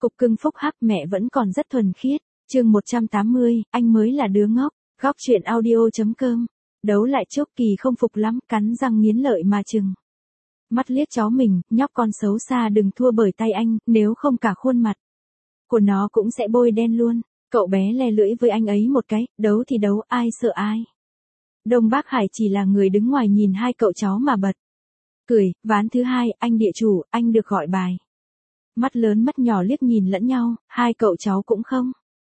Cục cưng phúc hắc mẹ vẫn còn rất thuần khiết. Chương 180, anh mới là đứa ngốc. Góc truyện audio.com. Đấu lại Chốc Kỳ không phục lắm, cắn răng nghiến lợi mà chừng mắt liếc chó mình, nhóc con xấu xa đừng thua bởi tay anh, nếu không cả khuôn mặt của nó cũng sẽ bôi đen luôn. Cậu bé le lưỡi với anh ấy một cái, đấu thì đấu, ai sợ ai. Đông Bác Hải chỉ là người đứng ngoài nhìn hai cậu cháu mà bật cười. Ván thứ hai, anh địa chủ, anh được gọi bài. Mắt lớn mắt nhỏ liếc nhìn lẫn nhau, hai cậu cháu cũng không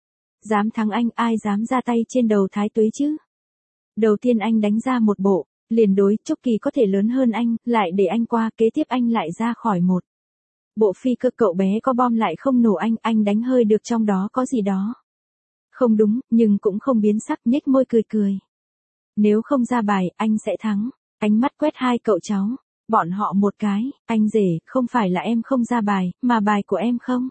dám thắng anh, ai dám ra tay trên đầu Thái Tuế chứ. Đầu tiên anh đánh ra một bộ, liền đối, Chốc Kỳ có thể lớn hơn anh, lại để anh qua, kế tiếp anh lại ra khỏi một bộ phi cơ, cậu bé có bom lại không nổ anh đánh hơi được, trong đó có gì đó không đúng, nhưng cũng không biến sắc, nhếch môi cười cười. Nếu không ra bài, anh sẽ thắng. Ánh mắt quét hai cậu cháu, bọn họ một cái, anh rể, không phải là em không ra bài, mà bài của em không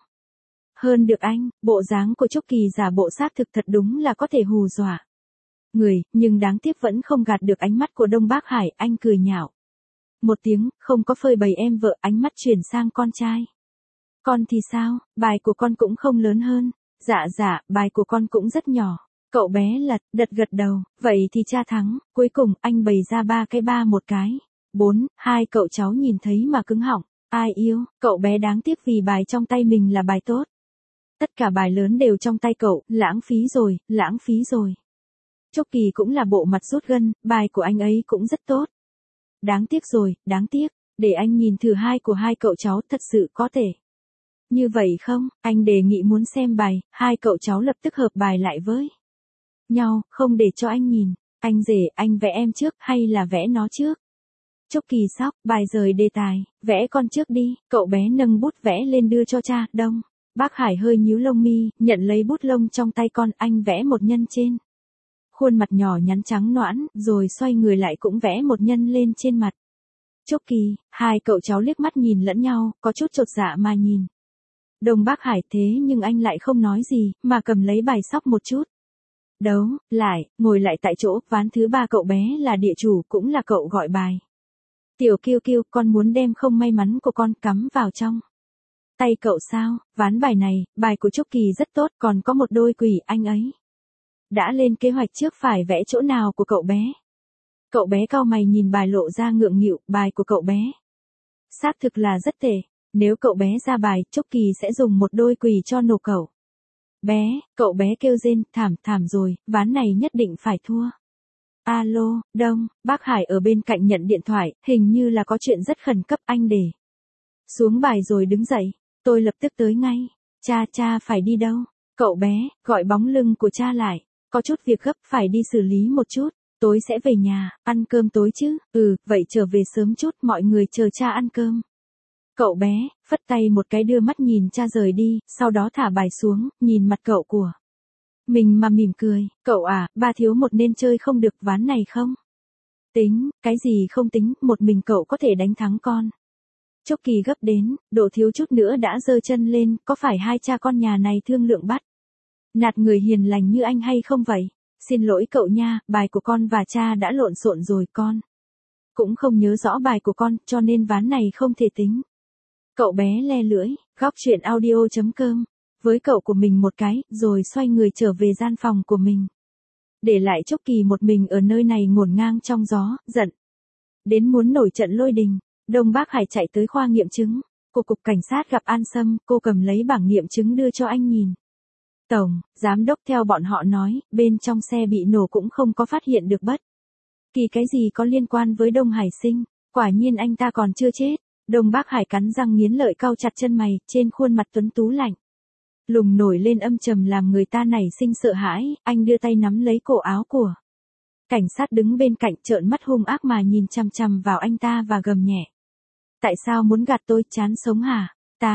hơn được anh. Bộ dáng của Chốc Kỳ giả bộ xác thực thật đúng là có thể hù dọa người, nhưng đáng tiếc vẫn không gạt được ánh mắt của Đông Bác Hải. Anh cười nhạo một tiếng, không có phơi bày em vợ, ánh mắt chuyển sang con trai. Con thì sao, bài của con cũng không lớn hơn. Dạ, bài của con cũng rất nhỏ. Cậu bé đật gật đầu, vậy thì cha thắng. Cuối cùng, anh bày ra 3 cái 3 một cái 4, hai cậu cháu nhìn thấy mà cứng họng. Ai yêu, cậu bé đáng tiếc vì bài trong tay mình là bài tốt. Tất cả bài lớn đều trong tay cậu, lãng phí rồi. Chốc Kỳ cũng là bộ mặt rút gân, bài của anh ấy cũng rất tốt. Đáng tiếc rồi, đáng tiếc. Để anh nhìn thử hai của hai cậu cháu, thật sự có thể như vậy không? Anh đề nghị muốn xem bài, hai cậu cháu lập tức hợp bài lại với nhau, không để cho anh nhìn. Anh rể, anh vẽ em trước, hay là vẽ nó trước? Chốc Kỳ sóc, bài rời đề tài, vẽ con trước đi. Cậu bé nâng bút vẽ lên đưa cho cha. Đông Bác Hải hơi nhíu lông mi, nhận lấy bút lông trong tay con, anh vẽ một nhân trên khuôn mặt nhỏ nhắn trắng nõn, rồi xoay người lại cũng vẽ một nhân lên trên mặt Chốc Kỳ. Hai cậu cháu liếc mắt nhìn lẫn nhau, có chút chột dạ mà nhìn Đông Bác Hải, thế nhưng anh lại không nói gì, mà cầm lấy bài sóc một chút. Đấu lại, ngồi lại tại chỗ. Ván thứ 3 cậu bé là địa chủ, cũng là cậu gọi bài. Tiểu Kiêu Kiêu, con muốn đem không may mắn của con cắm vào trong tay cậu sao? Ván bài này, bài của Chốc Kỳ rất tốt, còn có một đôi quỷ, anh ấy đã lên kế hoạch trước phải vẽ chỗ nào của cậu bé. Cậu bé cau mày nhìn bài lộ ra ngượng nghịu, bài của cậu bé xác thực là rất tệ. Nếu cậu bé ra bài, Chốc Kỳ sẽ dùng một đôi quỷ cho nổ cậu bé. Cậu bé kêu rên, thảm rồi, ván này nhất định phải thua. Alo, Đông Bác Hải ở bên cạnh nhận điện thoại, hình như là có chuyện rất khẩn cấp. Anh để xuống bài rồi đứng dậy. Tôi lập tức tới ngay. Cha phải đi đâu? Cậu bé gọi bóng lưng của cha lại. Có chút việc gấp, phải đi xử lý một chút. Tối sẽ về nhà, ăn cơm tối chứ? Vậy trở về sớm chút, mọi người chờ cha ăn cơm. Cậu bé phất tay một cái đưa mắt nhìn cha rời đi, sau đó thả bài xuống, nhìn mặt cậu của mình mà mỉm cười. Cậu à, ba thiếu một nên chơi không được, ván này không tính. Cái gì không tính, một mình cậu có thể đánh thắng con. Chốc Kỳ gấp đến độ thiếu chút nữa đã giơ chân lên, có phải hai cha con nhà này thương lượng bắt nạt người hiền lành như anh hay không vậy? Xin lỗi cậu nha, bài của con và cha đã lộn xộn rồi, con cũng không nhớ rõ bài của con, cho nên ván này không thể tính. Cậu bé le lưỡi. Góc truyện audio.com. Với cậu của mình một cái, rồi xoay người trở về gian phòng của mình. Để lại Chốc Kỳ một mình ở nơi này ngổn ngang trong gió, giận đến muốn nổi trận lôi đình. Đông Bác Hải chạy tới khoa nghiệm chứng của cục cảnh sát gặp An Sâm, cô cầm lấy bảng nghiệm chứng đưa cho anh nhìn. Tổng giám đốc, theo bọn họ nói, bên trong xe bị nổ cũng không có phát hiện được bất kỳ cái gì có liên quan với Đông Hải Sinh. Quả nhiên anh ta còn chưa chết. Đông Bác Hải cắn răng nghiến lợi, cau chặt chân mày, trên khuôn mặt tuấn tú lạnh lùng nổi lên âm trầm làm người ta nảy sinh sợ hãi. Anh đưa tay nắm lấy cổ áo của cảnh sát đứng bên cạnh, trợn mắt hung ác mà nhìn chằm chằm vào anh ta và gầm nhẹ. Tại sao muốn gạt tôi, chán sống hả?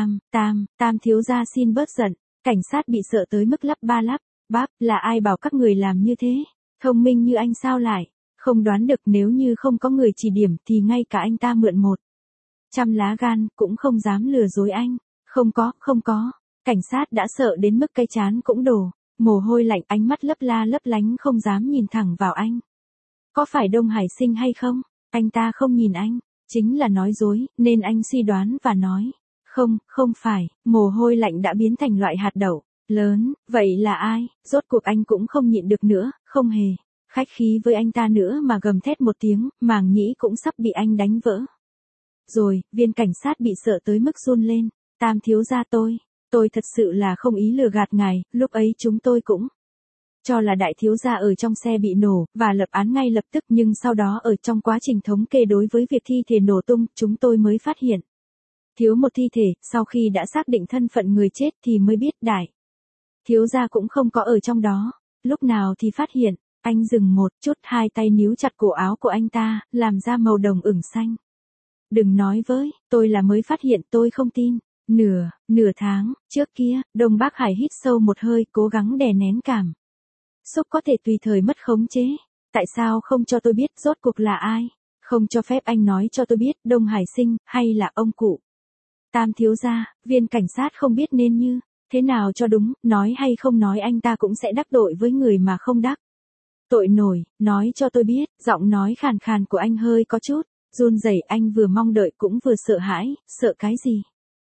Tam thiếu gia xin bớt giận. Cảnh sát bị sợ tới mức lắp ba lắp bắp, là ai bảo các người làm như thế? Thông minh như anh sao lại không đoán được, nếu như không có người chỉ điểm thì ngay cả anh ta mượn 100 lá gan cũng không dám lừa dối anh. Không có. Cảnh sát đã sợ đến mức cái trán cũng đổ mồ hôi lạnh, ánh mắt lấp la lấp lánh không dám nhìn thẳng vào anh. Có phải Đông Hải Sinh hay không? Anh ta không nhìn anh, chính là nói dối, nên anh suy đoán và nói. Không, không phải, mồ hôi lạnh đã biến thành loại hạt đậu lớn, vậy là ai? Rốt cuộc anh cũng không nhịn được nữa, không hề khách khí với anh ta nữa mà gầm thét một tiếng, màng nhĩ cũng sắp bị anh đánh vỡ. Rồi, viên cảnh sát bị sợ tới mức run lên. Tam thiếu gia tôi thật sự là không ý lừa gạt ngài, lúc ấy chúng tôi cũng cho là đại thiếu gia ở trong xe bị nổ, và lập án ngay lập tức, nhưng sau đó ở trong quá trình thống kê đối với việc thi thể nổ tung, chúng tôi mới phát hiện thiếu một thi thể. Sau khi đã xác định thân phận người chết thì mới biết đại thiếu gia cũng không có ở trong đó. Lúc nào thì phát hiện? Anh dừng một chút, hai tay níu chặt cổ áo của anh ta, làm ra màu đồng ửng xanh. Đừng nói với tôi là mới phát hiện, tôi không tin. Nửa tháng trước kia, Đông Bắc Hải hít sâu một hơi, cố gắng đè nén cảm xúc có thể tùy thời mất khống chế. Tại sao không cho tôi biết rốt cuộc là ai? Không cho phép anh nói cho tôi biết Đông Hải Sinh, hay là ông cụ? Tam thiếu gia, viên cảnh sát không biết nên như thế nào cho đúng, nói hay không nói anh ta cũng sẽ đắc tội với người mà không đắc tội nổi. Nói cho tôi biết, giọng nói khàn khàn của anh hơi có chút run rẩy, anh vừa mong đợi cũng vừa sợ hãi. Sợ cái gì?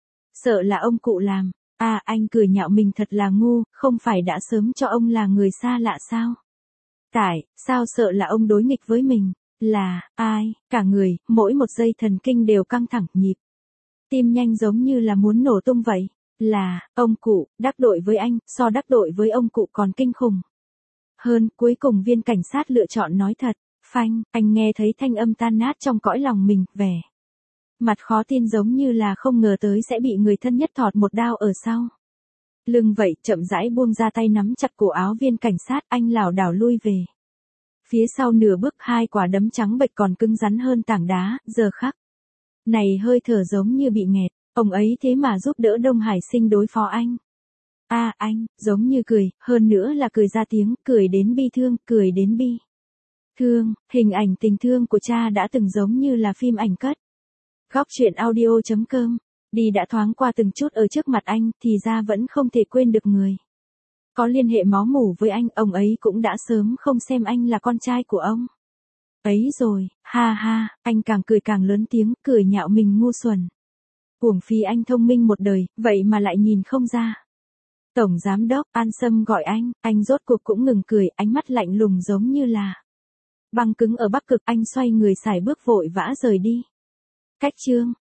Sợ là ông cụ làm. À, anh cười nhạo mình thật là ngu, không phải đã sớm cho ông là người xa lạ sao? Tại sao sợ là ông đối nghịch với mình? Là ai? Cả người, mỗi một giây thần kinh đều căng thẳng, nhịp tim nhanh giống như là muốn nổ tung vậy. Là ông cụ, đắc tội với anh, so đắc tội với ông cụ còn kinh khủng hơn. Cuối cùng viên cảnh sát lựa chọn nói thật. Phanh, anh nghe thấy thanh âm tan nát trong cõi lòng mình, vẻ mặt khó tin giống như là không ngờ tới sẽ bị người thân nhất thọt một đao ở sau lưng vậy. Chậm rãi buông ra tay nắm chặt cổ áo viên cảnh sát, anh lảo đảo lui về phía sau nửa bước, hai quả đấm trắng bệch còn cứng rắn hơn tảng đá. Giờ khắc này hơi thở giống như bị nghẹt. Ông ấy thế mà giúp đỡ Đông Hải Sinh đối phó anh. À, anh giống như cười, hơn nữa là cười ra tiếng, cười đến bi thương, cười đến bi thương. Hình ảnh tình thương của cha đã từng giống như là phim ảnh cất. Góc truyện audio.com. Đi đã thoáng qua từng chút ở trước mặt anh, thì ra vẫn không thể quên được người có liên hệ máu mủ với anh. Ông ấy cũng đã sớm không xem anh là con trai của ông ấy rồi. Ha ha, anh càng cười càng lớn tiếng, cười nhạo mình ngu xuẩn. Uổng phí anh thông minh một đời, vậy mà lại nhìn không ra. Tổng giám đốc An Sâm gọi anh rốt cuộc cũng ngừng cười, ánh mắt lạnh lùng giống như là băng cứng ở Bắc Cực. Anh xoay người sải bước vội vã rời đi. Cách chương